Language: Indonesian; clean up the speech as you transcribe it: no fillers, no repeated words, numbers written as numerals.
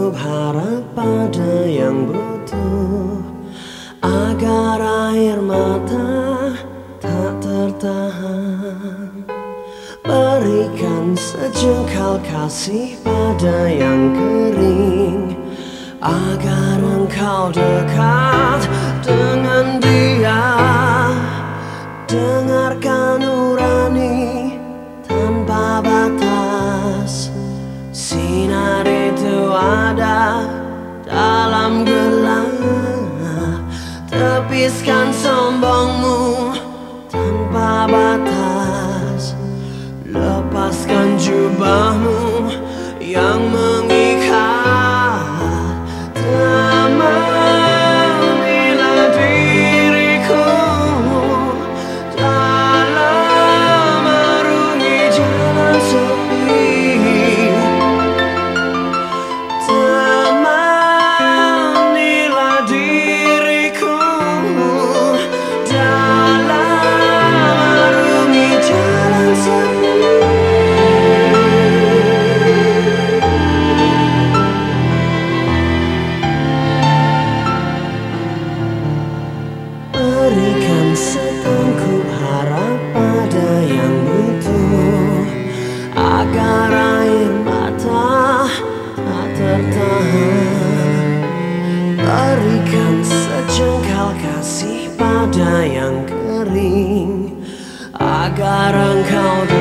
setangkup harap pada yang butuh, agar air mata tak tertahan. Berikan sejengkal kasih pada yang kering, agar engkau dekat dengan dia. Dengarkan nurani tanpa batas, sinar itu ada dalam gelap. Tepiskan sombongmu tanpa batas, lepaskan jubahmu yang mengikat. Temanilah diriku dalam arungi jalan sepi. Temanilah diriku dalam arungi jalan sepi. Berikan setangkup harap pada yang butuh, agar air mata tak tertahan. Berikan sejengkal kasih pada yang kering, agar engkau